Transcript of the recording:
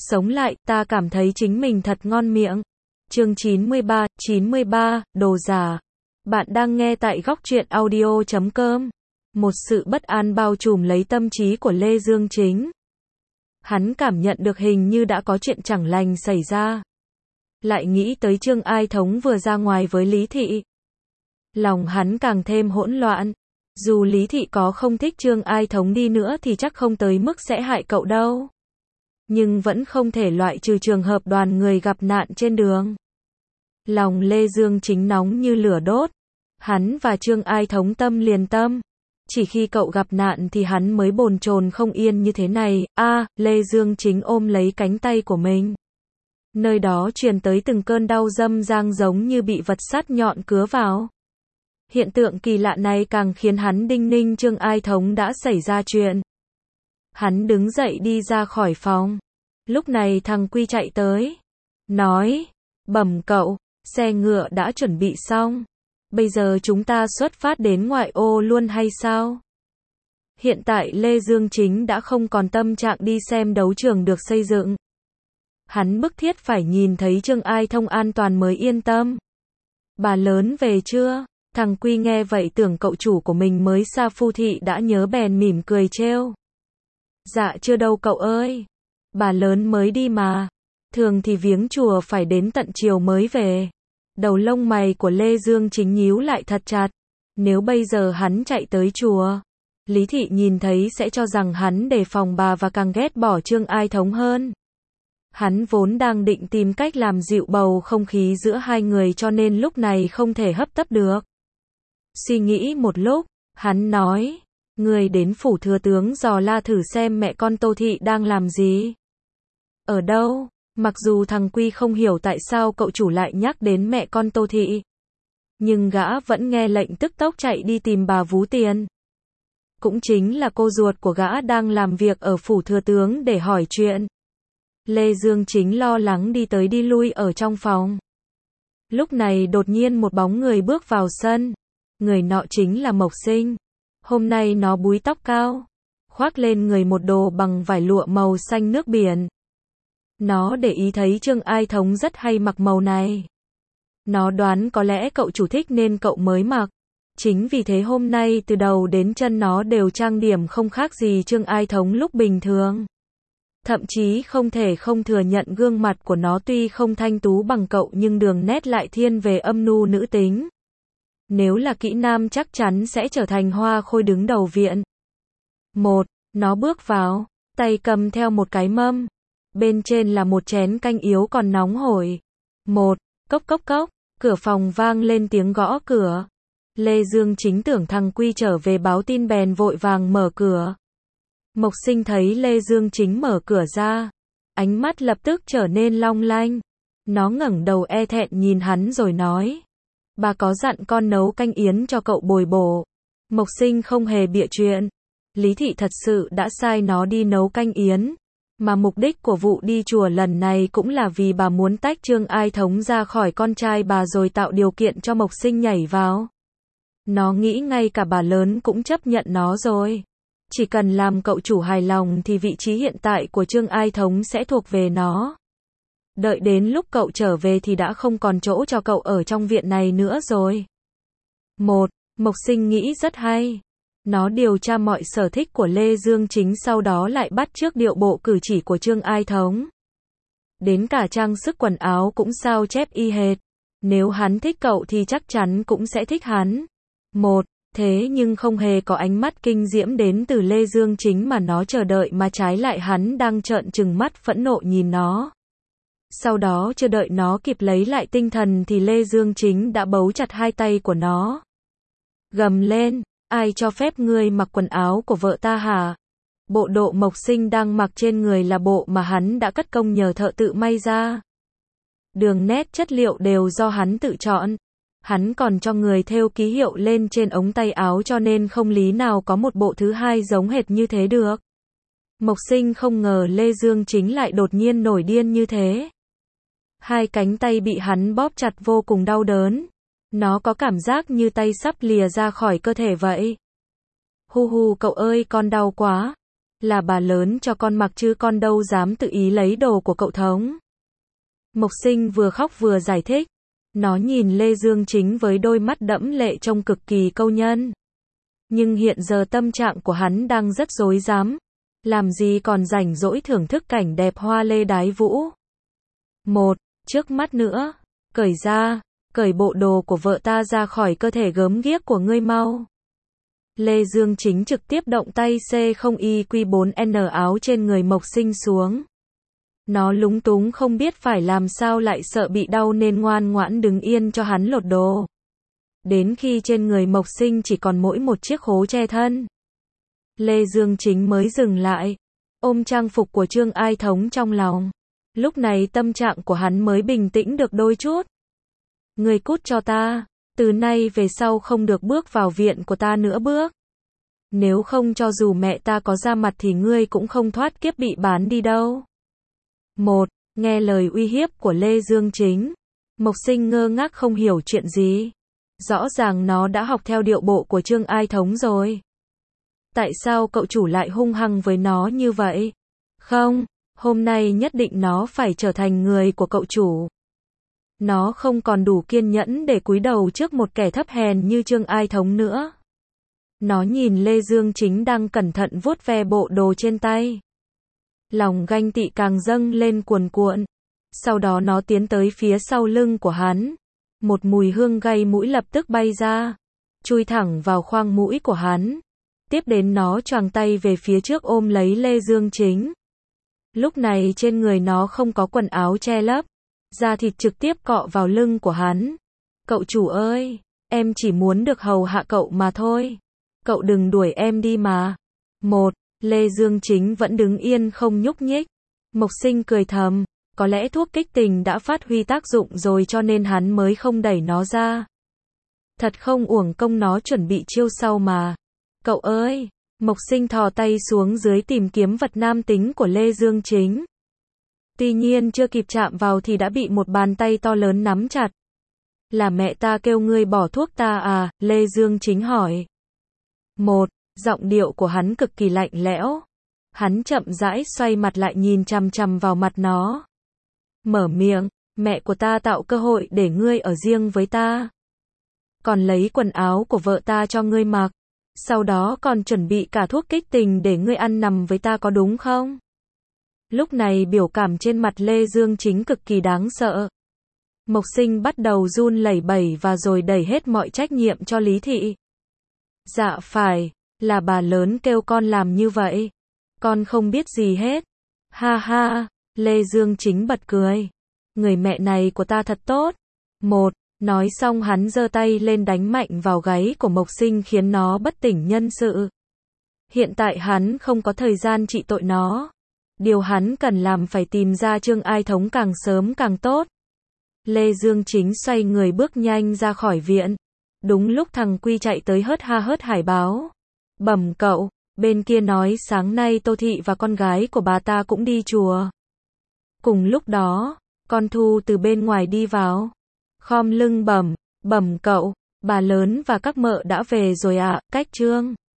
Sống lại, ta cảm thấy chính mình thật ngon miệng. Chương 93, đồ giả. Bạn đang nghe tại góc truyện audio.com. Một sự bất an bao trùm lấy tâm trí của Lê Dương Chính. Hắn cảm nhận được hình như đã có chuyện chẳng lành xảy ra. Lại nghĩ tới Trương Ai Thống vừa ra ngoài với Lý Thị. Lòng hắn càng thêm hỗn loạn. Dù Lý Thị có không thích Trương Ai Thống đi nữa thì chắc không tới mức sẽ hại cậu đâu. Nhưng vẫn không thể loại trừ trường hợp đoàn người gặp nạn trên đường. Lòng Lê Dương Chính nóng như lửa đốt. Hắn và Trương Ai Thống tâm liền tâm. Chỉ khi cậu gặp nạn thì hắn mới bồn chồn không yên như thế này. Lê Dương Chính ôm lấy cánh tay của mình. Nơi đó truyền tới từng cơn đau râm rang giống như bị vật sắt nhọn cứa vào. Hiện tượng kỳ lạ này càng khiến hắn đinh ninh Trương Ai Thống đã xảy ra chuyện. Hắn đứng dậy đi ra khỏi phòng. Lúc này thằng Quy chạy tới. Nói, bẩm cậu, xe ngựa đã chuẩn bị xong. Bây giờ chúng ta xuất phát đến ngoại ô luôn hay sao? Hiện tại Lê Dương Chính đã không còn tâm trạng đi xem đấu trường được xây dựng. Hắn bức thiết phải nhìn thấy Trương Ai Thông an toàn mới yên tâm. Bà lớn về chưa? Thằng Quy nghe vậy tưởng cậu chủ của mình mới xa Phu Thị đã nhớ bèn mỉm cười trêu. Dạ chưa đâu cậu ơi. Bà lớn mới đi mà. Thường thì viếng chùa phải đến tận chiều mới về. Đầu lông mày của Lê Dương Chính nhíu lại thật chặt. Nếu bây giờ hắn chạy tới chùa, Lý Thị nhìn thấy sẽ cho rằng hắn đề phòng bà và càng ghét bỏ Trương Ai Thống hơn. Hắn vốn đang định tìm cách làm dịu bầu không khí giữa hai người cho nên lúc này không thể hấp tấp được. Suy nghĩ một lúc, hắn nói, người đến phủ thừa tướng dò la thử xem mẹ con Tô Thị đang làm gì. Ở đâu? Mặc dù thằng Quy không hiểu tại sao cậu chủ lại nhắc đến mẹ con Tô Thị. Nhưng gã vẫn nghe lệnh tức tốc chạy đi tìm bà Vú Tiền. Cũng chính là cô ruột của gã đang làm việc ở phủ thừa tướng để hỏi chuyện. Lê Dương Chính lo lắng đi tới đi lui ở trong phòng. Lúc này đột nhiên một bóng người bước vào sân. Người nọ chính là Mộc Sinh. Hôm nay nó búi tóc cao, khoác lên người một đồ bằng vải lụa màu xanh nước biển. Nó để ý thấy Trương Ai Thống rất hay mặc màu này. Nó đoán có lẽ cậu chủ thích nên cậu mới mặc. Chính vì thế hôm nay từ đầu đến chân nó đều trang điểm không khác gì Trương Ai Thống lúc bình thường. Thậm chí không thể không thừa nhận gương mặt của nó tuy không thanh tú bằng cậu nhưng đường nét lại thiên về âm nhu nữ tính. Nếu là kỹ nam chắc chắn sẽ trở thành hoa khôi đứng đầu viện. Nó bước vào, tay cầm theo một cái mâm. Bên trên là một chén canh yếu còn nóng hổi. Cốc cốc cốc, cửa phòng vang lên tiếng gõ cửa. Lê Dương Chính tưởng thằng Quy trở về báo tin bèn vội vàng mở cửa. Mộc Sinh thấy Lê Dương Chính mở cửa ra. Ánh mắt lập tức trở nên long lanh. Nó ngẩng đầu e thẹn nhìn hắn rồi nói. Bà có dặn con nấu canh yến cho cậu bồi bổ. Mộc Sinh không hề bịa chuyện. Lý Thị thật sự đã sai nó đi nấu canh yến. Mà mục đích của vụ đi chùa lần này cũng là vì bà muốn tách Trương Ai Thống ra khỏi con trai bà rồi tạo điều kiện cho Mộc Sinh nhảy vào. Nó nghĩ ngay cả bà lớn cũng chấp nhận nó rồi. Chỉ cần làm cậu chủ hài lòng thì vị trí hiện tại của Trương Ai Thống sẽ thuộc về nó. Đợi đến lúc cậu trở về thì đã không còn chỗ cho cậu ở trong viện này nữa rồi. Mộc Sinh nghĩ rất hay. Nó điều tra mọi sở thích của Lê Dương Chính sau đó lại bắt chước điệu bộ cử chỉ của Trương Ai Thống. Đến cả trang sức quần áo cũng sao chép y hệt. Nếu hắn thích cậu thì chắc chắn cũng sẽ thích hắn. Thế nhưng không hề có ánh mắt kinh diễm đến từ Lê Dương Chính mà nó chờ đợi mà trái lại hắn đang trợn trừng mắt phẫn nộ nhìn nó. Sau đó chưa đợi nó kịp lấy lại tinh thần thì Lê Dương Chính đã bấu chặt hai tay của nó. Gầm lên, ai cho phép ngươi mặc quần áo của vợ ta hả? Bộ đồ Mộc Sinh đang mặc trên người là bộ mà hắn đã cất công nhờ thợ tự may ra. Đường nét chất liệu đều do hắn tự chọn. Hắn còn cho người thêu ký hiệu lên trên ống tay áo cho nên không lý nào có một bộ thứ hai giống hệt như thế được. Mộc Sinh không ngờ Lê Dương Chính lại đột nhiên nổi điên như thế. Hai cánh tay bị hắn bóp chặt vô cùng đau đớn. Nó có cảm giác như tay sắp lìa ra khỏi cơ thể vậy. Hu hu cậu ơi con đau quá. Là bà lớn cho con mặc chứ con đâu dám tự ý lấy đồ của cậu Thống. Mộc Sinh vừa khóc vừa giải thích. Nó nhìn Lê Dương Chính với đôi mắt đẫm lệ trông cực kỳ câu nhân. Nhưng hiện giờ tâm trạng của hắn đang rất rối rắm. Làm gì còn rảnh rỗi thưởng thức cảnh đẹp hoa lê đái vũ. Trước mắt nữa. Cởi bộ đồ của vợ ta ra khỏi cơ thể gớm ghiếc của ngươi mau. Lê Dương Chính trực tiếp động tay C0IQ4N áo trên người Mộc Sinh xuống. Nó lúng túng không biết phải làm sao lại sợ bị đau nên ngoan ngoãn đứng yên cho hắn lột đồ. Đến khi trên người Mộc Sinh chỉ còn mỗi một chiếc khố che thân. Lê Dương Chính mới dừng lại, ôm trang phục của Trương Ai Thống trong lòng. Lúc này tâm trạng của hắn mới bình tĩnh được đôi chút. Ngươi cút cho ta, từ nay về sau không được bước vào viện của ta nữa bước. Nếu không cho dù mẹ ta có ra mặt thì ngươi cũng không thoát kiếp bị bán đi đâu. Nghe lời uy hiếp của Lê Dương Chính. Mộc Sinh ngơ ngác không hiểu chuyện gì. Rõ ràng nó đã học theo điệu bộ của Trương Ai Thống rồi. Tại sao cậu chủ lại hung hăng với nó như vậy? Không, hôm nay nhất định nó phải trở thành người của cậu chủ. Nó không còn đủ kiên nhẫn để cúi đầu trước một kẻ thấp hèn như Trương Ai Thống nữa. Nó nhìn Lê Dương Chính đang cẩn thận vuốt ve bộ đồ trên tay. Lòng ganh tị càng dâng lên cuồn cuộn. Sau đó nó tiến tới phía sau lưng của hắn. Một mùi hương gây mũi lập tức bay ra, chui thẳng vào khoang mũi của hắn. Tiếp đến nó choàng tay về phía trước ôm lấy Lê Dương Chính. Lúc này trên người nó không có quần áo che lấp, da thịt trực tiếp cọ vào lưng của hắn. Cậu chủ ơi, em chỉ muốn được hầu hạ cậu mà thôi. Cậu đừng đuổi em đi mà. Lê Dương Chính vẫn đứng yên không nhúc nhích. Mộc Sinh cười thầm, có lẽ thuốc kích tình đã phát huy tác dụng rồi cho nên hắn mới không đẩy nó ra. Thật không uổng công nó chuẩn bị chiêu sau mà. Cậu ơi, Mộc Sinh thò tay xuống dưới tìm kiếm vật nam tính của Lê Dương Chính. Tuy nhiên chưa kịp chạm vào thì đã bị một bàn tay to lớn nắm chặt. Là mẹ ta kêu ngươi bỏ thuốc ta à? Lê Dương Chính hỏi. Giọng điệu của hắn cực kỳ lạnh lẽo. Hắn chậm rãi xoay mặt lại nhìn chằm chằm vào mặt nó. Mở miệng, mẹ của ta tạo cơ hội để ngươi ở riêng với ta. Còn lấy quần áo của vợ ta cho ngươi mặc. Sau đó còn chuẩn bị cả thuốc kích tình để ngươi ăn nằm với ta có đúng không? Lúc này biểu cảm trên mặt Lê Dương Chính cực kỳ đáng sợ. Mộc Sinh bắt đầu run lẩy bẩy và rồi đẩy hết mọi trách nhiệm cho Lý Thị. Dạ phải, là bà lớn kêu con làm như vậy. Con không biết gì hết. Ha ha, Lê Dương Chính bật cười. Người mẹ này của ta thật tốt. Nói xong hắn giơ tay lên đánh mạnh vào gáy của Mộc Sinh khiến nó bất tỉnh nhân sự. Hiện tại hắn không có thời gian trị tội nó. Điều hắn cần làm phải tìm ra Trương Ai Thống càng sớm càng tốt. Lê Dương Chính xoay người bước nhanh ra khỏi viện. Đúng lúc thằng Quy chạy tới hớt ha hớt hải báo. Bẩm cậu, bên kia nói sáng nay Tô Thị và con gái của bà ta cũng đi chùa. Cùng lúc đó, con Thu từ bên ngoài đi vào. Khom lưng bẩm cậu, bà lớn và các mợ đã về rồi ạ, cách Trương